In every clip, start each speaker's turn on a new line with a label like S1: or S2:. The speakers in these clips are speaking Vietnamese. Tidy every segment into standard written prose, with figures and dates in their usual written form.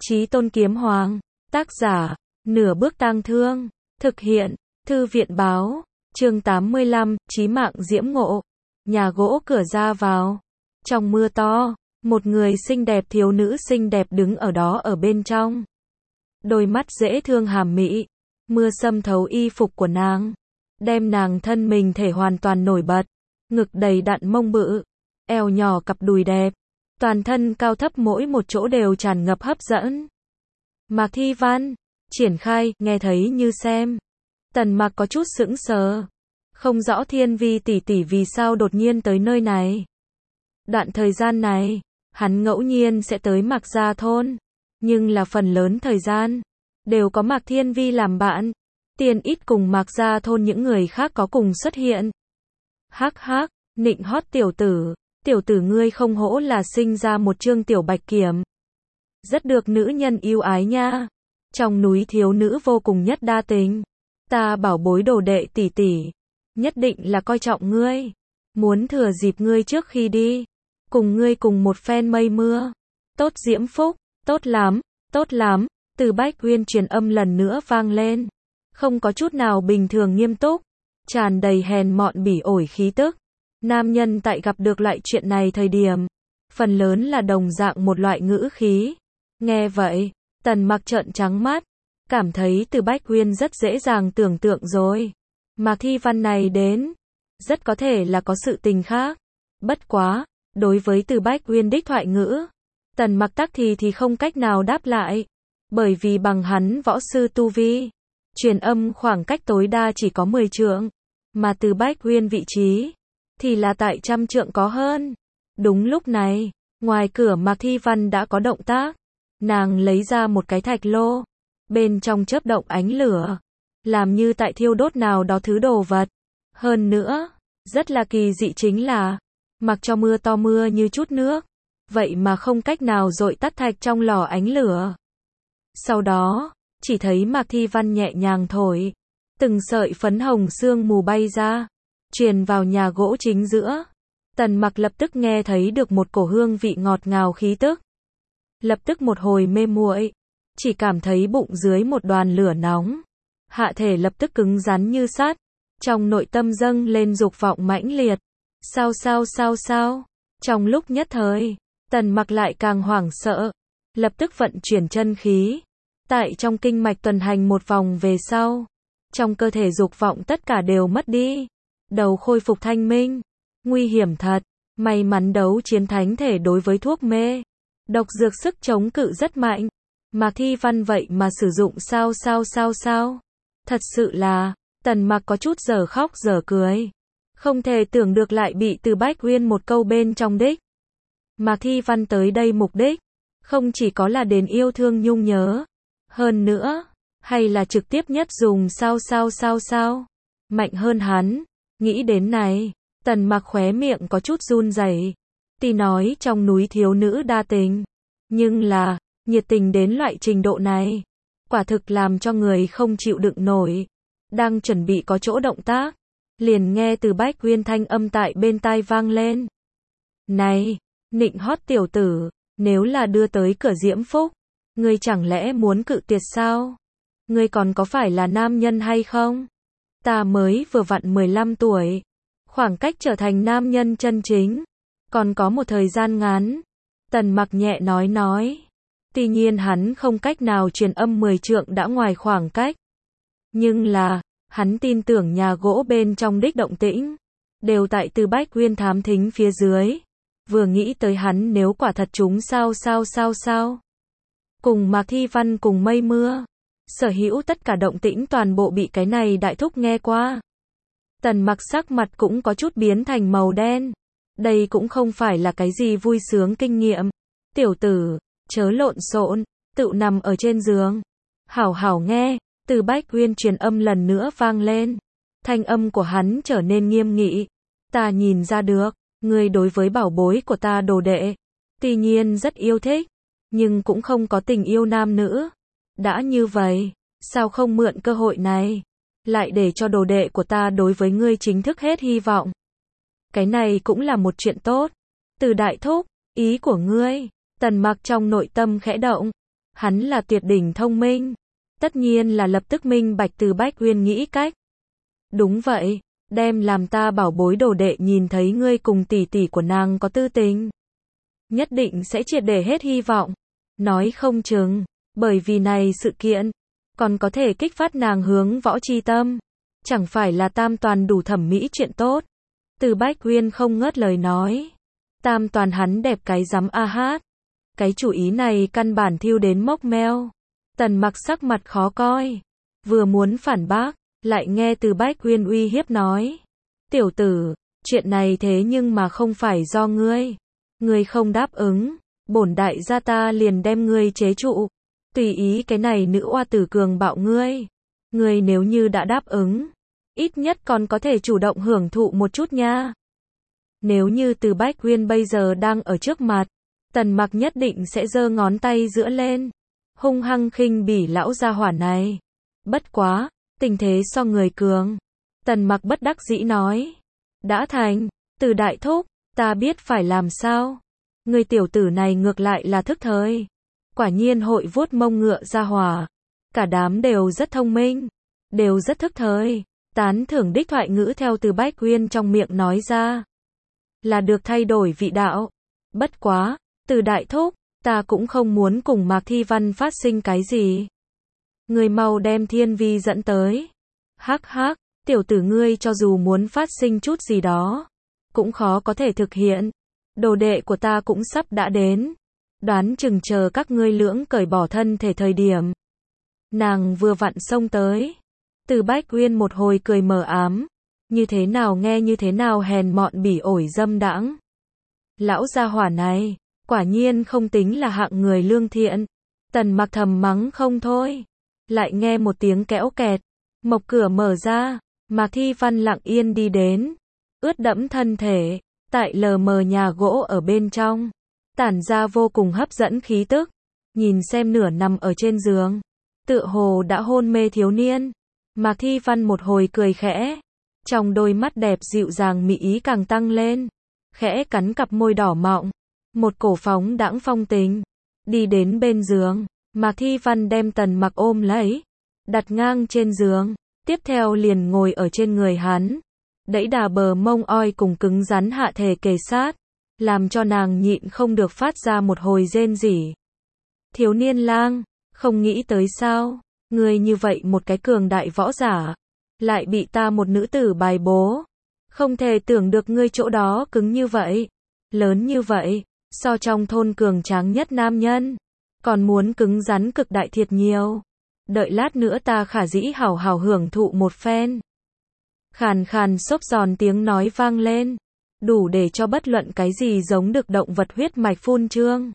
S1: Chí Tôn Kiếm Hoàng, tác giả, Nửa Bước Tang Thương, thực hiện, Thư viện báo, chương 85, chí mạng diễm ngộ, nhà gỗ cửa ra vào. Trong mưa to, một người xinh đẹp thiếu nữ xinh đẹp đứng ở đó ở bên trong. Đôi mắt dễ thương hàm mỹ, mưa xâm thấu y phục của nàng, đem nàng thân mình thể hoàn toàn nổi bật, ngực đầy đặn mông bự, eo nhỏ cặp đùi đẹp, toàn thân cao thấp mỗi một chỗ đều tràn ngập hấp dẫn. Mạc Thi Văn, triển khai, nghe thấy như xem. Tần Mặc có chút sững sờ, không rõ Thiên Vi tỷ tỷ vì sao đột nhiên tới nơi này. Đoạn thời gian này, hắn ngẫu nhiên sẽ tới Mạc Gia thôn, nhưng là phần lớn thời gian đều có Mạc Thiên Vi làm bạn, tiền ít cùng Mạc Gia thôn những người khác có cùng xuất hiện. Hắc hắc, nịnh hót tiểu tử ngươi không hổ là sinh ra một trương tiểu bạch kiểm. Rất được nữ nhân yêu ái nha. Trong núi thiếu nữ vô cùng nhất đa tình. Ta bảo bối đồ đệ tỷ tỷ, nhất định là coi trọng ngươi. Muốn thừa dịp ngươi trước khi đi, cùng ngươi cùng một phen mây mưa. Tốt diễm phúc, tốt lắm. Từ Bách Uyên truyền âm lần nữa vang lên. Không có chút nào bình thường nghiêm túc, tràn đầy hèn mọn bỉ ổi khí tức. Nam nhân tại gặp được loại chuyện này thời điểm, phần lớn là đồng dạng một loại ngữ khí. Nghe vậy, Tần Mặc trợn trắng mắt, cảm thấy Từ Bách Uyên rất dễ dàng tưởng tượng rồi. Mạc Thi Văn này đến, rất có thể là có sự tình khác. Bất quá, đối với Từ Bách Uyên đích thoại ngữ, Tần Mặc tắc thì không cách nào đáp lại, bởi vì bằng hắn võ sư tu vi, truyền âm khoảng cách tối đa chỉ có 10 trượng, mà Từ Bách Uyên vị trí thì là tại 100 trượng có hơn. Đúng lúc này, ngoài cửa Mạc Thi Văn đã có động tác. Nàng lấy ra một cái thạch lô, bên trong chớp động ánh lửa, làm như tại thiêu đốt nào đó thứ đồ vật. Hơn nữa, rất là kỳ dị chính là, mặc cho mưa to mưa như chút nước, vậy mà không cách nào dội tắt thạch trong lò ánh lửa. Sau đó, chỉ thấy Mạc Thi Văn nhẹ nhàng thổi, từng sợi phấn hồng sương mù bay ra, truyền vào nhà gỗ chính giữa. Tần Mặc lập tức nghe thấy được một cổ hương vị ngọt ngào khí tức. Lập tức một hồi mê muội, chỉ cảm thấy bụng dưới một đoàn lửa nóng, hạ thể lập tức cứng rắn như sắt, trong nội tâm dâng lên dục vọng mãnh liệt. Sao? Trong lúc nhất thời, Tần Mặc lại càng hoảng sợ, lập tức vận chuyển chân khí, tại trong kinh mạch tuần hành một vòng về sau, trong cơ thể dục vọng tất cả đều mất đi, đầu khôi phục thanh minh. Nguy hiểm thật, may mắn đấu chiến thánh thể đối với thuốc mê, độc dược sức chống cự rất mạnh. Mạc Thi Văn vậy mà sử dụng sao? Thật sự là, Tần Mặc có chút giờ khóc giờ cười. Không thể tưởng được lại bị Từ Bách Uyên một câu bên trong đích. Mạc Thi Văn tới đây mục đích, không chỉ có là đền yêu thương nhung nhớ. Hơn nữa, hay là trực tiếp nhất dùng sao. Mạnh hơn hắn, nghĩ đến này, Tần Mặc khóe miệng có chút run rẩy. Tuy nói trong núi thiếu nữ đa tình, nhưng là, nhiệt tình đến loại trình độ này, quả thực làm cho người không chịu đựng nổi. Đang chuẩn bị có chỗ động tác, liền nghe Từ Bách Uyên thanh âm tại bên tai vang lên. Này, nịnh hót tiểu tử, nếu là đưa tới cửa diễm phúc, ngươi chẳng lẽ muốn cự tuyệt sao? Ngươi còn có phải là nam nhân hay không? Ta mới vừa vặn 15 tuổi, khoảng cách trở thành nam nhân chân chính còn có một thời gian ngắn. Tần Mặc nhẹ nói. Tuy nhiên hắn không cách nào truyền âm 10 trượng đã ngoài khoảng cách, nhưng là, hắn tin tưởng nhà gỗ bên trong đích động tĩnh đều tại Từ Bách Uyên thám thính phía dưới. Vừa nghĩ tới hắn nếu quả thật chúng sao. Cùng Mạc Thi Văn cùng mây mưa, sở hữu tất cả động tĩnh toàn bộ bị cái này đại thúc nghe qua. Tần Mặc sắc mặt cũng có chút biến thành màu đen. Đây cũng không phải là cái gì vui sướng kinh nghiệm. Tiểu tử, chớ lộn xộn, tự nằm ở trên giường. Hảo nghe. Từ Bách Uyên truyền âm lần nữa vang lên. Thanh âm của hắn trở nên nghiêm nghị. Ta nhìn ra được, ngươi đối với bảo bối của ta đồ đệ, tuy nhiên rất yêu thích, nhưng cũng không có tình yêu nam nữ. Đã như vậy, sao không mượn cơ hội này, lại để cho đồ đệ của ta đối với ngươi chính thức hết hy vọng. Cái này cũng là một chuyện tốt. Từ đại thúc, ý của ngươi. Tần Mặc trong nội tâm khẽ động, Hắn là tuyệt đỉnh thông minh. Tất nhiên là lập tức minh bạch Từ Bách Uyên nghĩ cách. Đúng vậy, đem làm ta bảo bối đồ đệ nhìn thấy ngươi cùng tỷ tỷ của nàng có tư tình. Nhất định sẽ triệt để hết hy vọng. Nói không chừng, bởi vì này sự kiện, còn có thể kích phát nàng hướng võ chi tâm. Chẳng phải là tam toàn đủ thẩm mỹ chuyện tốt. Từ Bách Uyên không ngớt lời nói. Tam toàn hắn đẹp cái rắm a hát. Cái chủ ý này căn bản thiêu đến mốc meo. Tần Mặc sắc mặt khó coi. Vừa muốn phản bác, lại nghe Từ Bách Uyên uy hiếp nói. Tiểu tử, chuyện này thế nhưng mà không phải do ngươi. Ngươi không đáp ứng, bổn đại gia ta liền đem ngươi chế trụ. Tùy ý cái này nữ oa tử cường bạo ngươi. Ngươi nếu như đã đáp ứng, ít nhất còn có thể chủ động hưởng thụ một chút nha. Nếu như Từ Bách Uyên bây giờ đang ở trước mặt, Tần Mặc nhất định sẽ giơ ngón tay giữa lên, hung hăng khinh bỉ lão gia hỏa này. Bất quá, tình thế so người cường. Tần Mặc bất đắc dĩ nói. Đã thành, Từ đại thúc, ta biết phải làm sao. Người tiểu tử này ngược lại là thức thời. Quả nhiên hội vuốt mông ngựa gia hỏa. Cả đám đều rất thông minh, đều rất thức thời. Tán thưởng đích thoại ngữ theo Từ Bách Uyên trong miệng nói ra. Là được thay đổi vị đạo. Bất quá, Từ đại thúc, ta cũng không muốn cùng Mạc Thi Văn phát sinh cái gì. Người mau đem Thiên Vi dẫn tới. Hắc hắc, tiểu tử ngươi cho dù muốn phát sinh chút gì đó, cũng khó có thể thực hiện. Đồ đệ của ta cũng sắp đã đến. Đoán chừng chờ các ngươi lưỡng cởi bỏ thân thể thời điểm. Nàng vừa vặn xông tới. Từ Bách Uyên một hồi cười mờ ám. Như thế nào nghe như thế nào hèn mọn bỉ ổi dâm đãng. Lão gia hỏa này, quả nhiên không tính là hạng người lương thiện. Tần Mặc thầm mắng không thôi. Lại nghe một tiếng kéo kẹt. Mộc cửa mở ra. Mạc Thi Văn lặng yên đi đến. Ướt đẫm thân thể. Tại lờ mờ nhà gỗ ở bên trong. Tản ra vô cùng hấp dẫn khí tức. Nhìn xem nửa nằm ở trên giường. Tựa hồ đã hôn mê thiếu niên. Mạc Thi Văn một hồi cười khẽ. Trong đôi mắt đẹp dịu dàng mị ý càng tăng lên. Khẽ cắn cặp môi đỏ mọng. Một cổ phóng đãng phong tình. Đi đến bên giường. Mạc Thi Văn đem Tần Mặc ôm lấy. Đặt ngang trên giường. Tiếp theo liền ngồi ở trên người hắn. Đẩy đà bờ mông oi cùng cứng rắn hạ thể kề sát. Làm cho nàng nhịn không được phát ra một hồi rên rỉ. Thiếu niên lang, không nghĩ tới sao. Ngươi như vậy một cái cường đại võ giả. Lại bị ta một nữ tử bài bố. Không thể tưởng được ngươi chỗ đó cứng như vậy. Lớn như vậy. So trong thôn cường tráng nhất nam nhân. Còn muốn cứng rắn cực đại thiệt nhiều. Đợi lát nữa ta khả dĩ hảo hảo hưởng thụ một phen. Khàn khàn xốp giòn tiếng nói vang lên. Đủ để cho bất luận cái gì giống được động vật huyết mạch phun trương.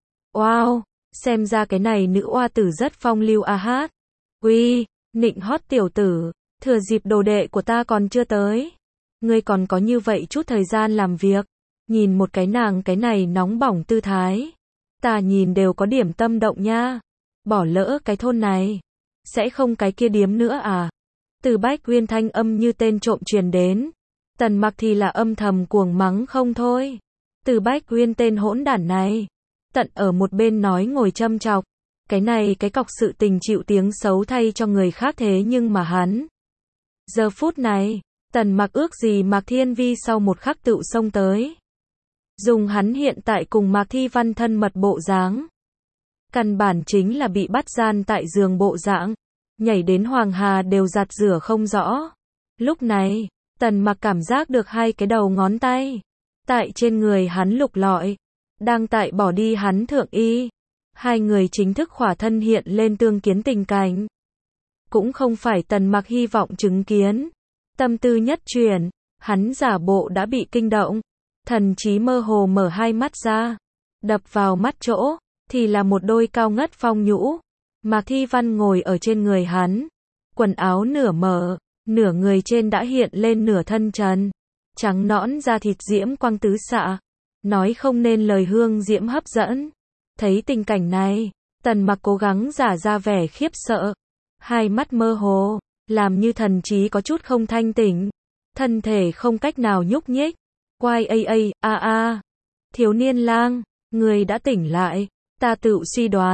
S1: Wow, xem ra cái này nữ oa tử rất phong lưu a hát. Uy, nịnh hót tiểu tử, thừa dịp đồ đệ của ta còn chưa tới. Ngươi còn có như vậy chút thời gian làm việc. Nhìn một cái nàng cái này nóng bỏng tư thái. Ta nhìn đều có điểm tâm động nha. Bỏ lỡ cái thôn này. Sẽ không cái kia điếm nữa à? Từ Bách Uyên thanh âm như tên trộm truyền đến. Tần Mặc thì là âm thầm cuồng mắng không thôi. Từ Bách Uyên tên hỗn đản này. Tận ở một bên nói ngồi châm chọc. Cái này cái cọc sự tình chịu tiếng xấu thay cho người khác thế nhưng mà hắn. Giờ phút này, Tần Mặc ước gì Mạc Thiên Vi sau một khắc tựu xông tới. Dùng hắn hiện tại cùng Mạc Thi Văn thân mật bộ dáng. Căn bản chính là bị bắt gian tại giường bộ dạng. Nhảy đến Hoàng Hà đều giặt rửa không rõ. Lúc này, Tần Mặc cảm giác được hai cái đầu ngón tay. Tại trên người hắn lục lọi. Đang tại bỏ đi hắn thượng y. Hai người chính thức khỏa thân hiện lên tương kiến tình cảnh. Cũng không phải Tần Mặc hy vọng chứng kiến. Tâm tư nhất chuyển. Hắn giả bộ đã bị kinh động. Thần trí mơ hồ mở hai mắt ra. Đập vào mắt chỗ. Thì là một đôi cao ngất phong nhũ. Mạc Thi Văn ngồi ở trên người hắn. Quần áo nửa mở. Nửa người trên đã hiện lên nửa thân trần. Trắng nõn da thịt diễm quang tứ xạ. Nói không nên lời hương diễm hấp dẫn. Thấy tình cảnh này, Tần Mặc cố gắng giả ra vẻ khiếp sợ. Hai mắt mơ hồ, làm như thần trí có chút không thanh tỉnh. Thân thể không cách nào nhúc nhích. Quai a. Thiếu niên lang, người đã tỉnh lại. Ta tự suy đoán,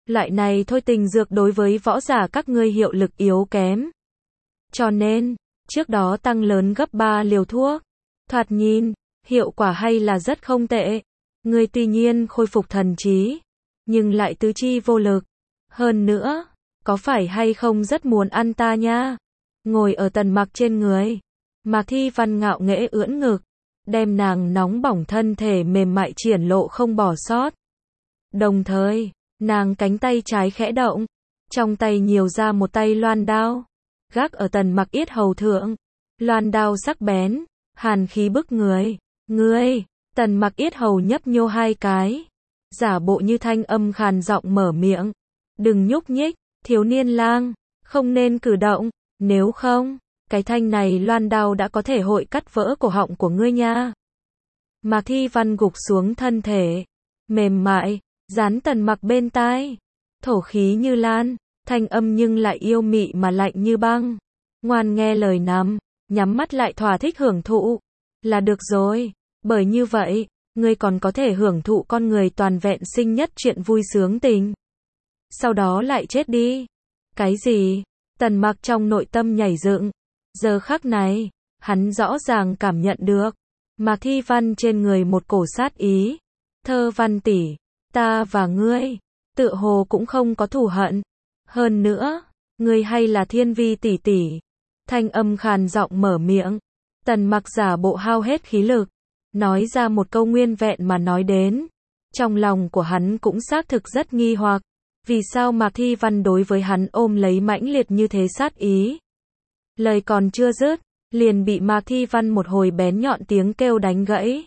S1: Loại này thôi tình dược đối với võ giả các ngươi hiệu lực yếu kém. Cho nên, trước đó tăng lớn gấp 3 liều thuốc. Thoạt nhìn, hiệu quả hay là rất không tệ. Ngươi tuy nhiên khôi phục thần trí, nhưng lại tứ chi vô lực. Hơn nữa, có phải hay không rất muốn ăn ta nha? Ngồi ở Tần Mặc trên người, Mạc Thi Văn ngạo nghễ ưỡn ngực, đem nàng nóng bỏng thân thể mềm mại triển lộ không bỏ sót. Đồng thời, nàng cánh tay trái khẽ động, trong tay nhiều ra một tay loan đao, gác ở Tần Mặc yết hầu thượng. Loan đao sắc bén, hàn khí bức người. Ngươi, Tần Mặc yết hầu nhấp nhô hai cái, giả bộ như thanh âm khàn giọng mở miệng. Đừng nhúc nhích, thiếu niên lang, không nên cử động, nếu không, cái thanh này loan đao đã có thể hội cắt vỡ cổ họng của ngươi nha. Mạc Thi Văn gục xuống thân thể, mềm mại, dán Tần Mặc bên tai, thổ khí như lan, thanh âm nhưng lại yêu mị mà lạnh như băng. Ngoan nghe lời nằm, nhắm mắt lại thỏa thích hưởng thụ, là được rồi, bởi như vậy, ngươi còn có thể hưởng thụ con người toàn vẹn sinh nhất chuyện vui sướng tình. Sau đó lại chết đi. Cái gì? Tần Mặc trong nội tâm nhảy dựng. Giờ khắc này, hắn rõ ràng cảm nhận được Mạc Thi Văn trên người một cổ sát ý. Thơ Văn tỷ, ta và ngươi, tựa hồ cũng không có thù hận. Hơn nữa, ngươi hay là Thiên Vi tỷ tỷ. Thanh âm khàn giọng mở miệng. Tần Mặc giả bộ hao hết khí lực, nói ra một câu nguyên vẹn mà nói đến. Trong lòng của hắn cũng xác thực rất nghi hoặc. Vì sao Mạc Thi Văn đối với hắn ôm lấy mãnh liệt như thế sát ý? Lời còn chưa dứt, liền bị Mạc Thi Văn một hồi bén nhọn tiếng kêu đánh gãy.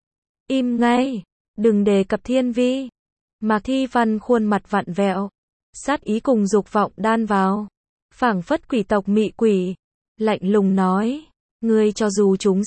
S1: Im ngay, đừng đề cập Thiên Vi. Mạc Thi Văn khuôn mặt vặn vẹo, sát ý cùng dục vọng đan vào, phảng phất quỷ tộc mị quỷ, lạnh lùng nói, ngươi cho dù chúng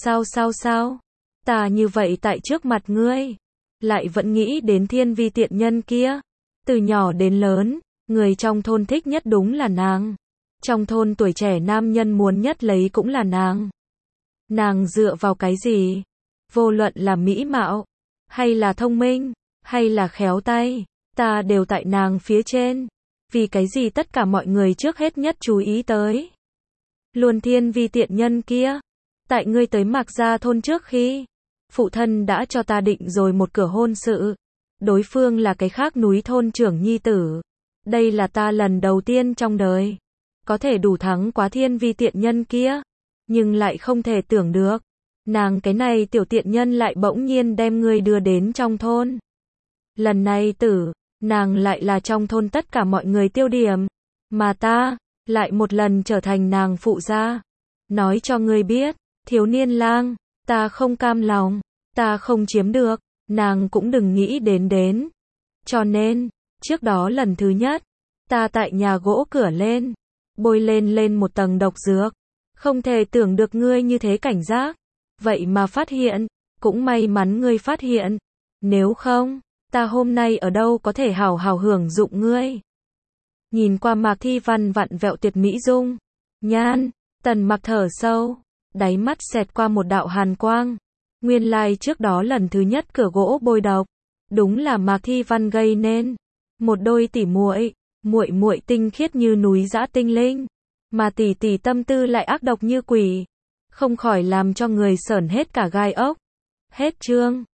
S1: sao, ta như vậy tại trước mặt ngươi, lại vẫn nghĩ đến Thiên Vi tiện nhân kia. Từ nhỏ đến lớn, người trong thôn thích nhất đúng là nàng. Trong thôn tuổi trẻ nam nhân muốn nhất lấy cũng là nàng. Nàng dựa vào cái gì? Vô luận là mỹ mạo, hay là thông minh, hay là khéo tay, ta đều tại nàng phía trên. Vì cái gì tất cả mọi người trước hết nhất chú ý tới? Luôn Thiên Vi tiện nhân kia. Tại ngươi tới Mạc Gia thôn trước khi, phụ thân đã cho ta định rồi một cửa hôn sự. Đối phương là cái khác núi thôn trưởng nhi tử. Đây là ta lần đầu tiên trong đời có thể đủ thắng quá Thiên Vi tiện nhân kia. Nhưng lại không thể tưởng được, nàng cái này tiểu tiện nhân lại bỗng nhiên đem ngươi đưa đến trong thôn. Lần này nàng lại là trong thôn tất cả mọi người tiêu điểm. Mà ta, lại một lần trở thành nàng phụ gia. Nói cho ngươi biết, thiếu niên lang, ta không cam lòng, ta không chiếm được. Nàng cũng đừng nghĩ đến. Cho nên, trước đó lần thứ nhất, ta tại nhà gỗ cửa lên, bôi lên một tầng độc dược. Không thể tưởng được ngươi như thế cảnh giác. Vậy mà phát hiện, cũng may mắn ngươi phát hiện. Nếu không, ta hôm nay ở đâu có thể hào hào hưởng dụng ngươi. Nhìn qua Mạc Thi Văn vặn vẹo tuyệt mỹ dung. Nhan, Tần Mặc thở sâu, đáy mắt xẹt qua một đạo hàn quang. Nguyên lai trước đó lần thứ nhất cửa gỗ bôi độc, đúng là Mạc Thi Văn gây nên. Một đôi tỉ muội, muội tinh khiết như núi dã tinh linh, mà tỷ tâm tư lại ác độc như quỷ, không khỏi làm cho người sởn hết cả gai ốc. Hết chương.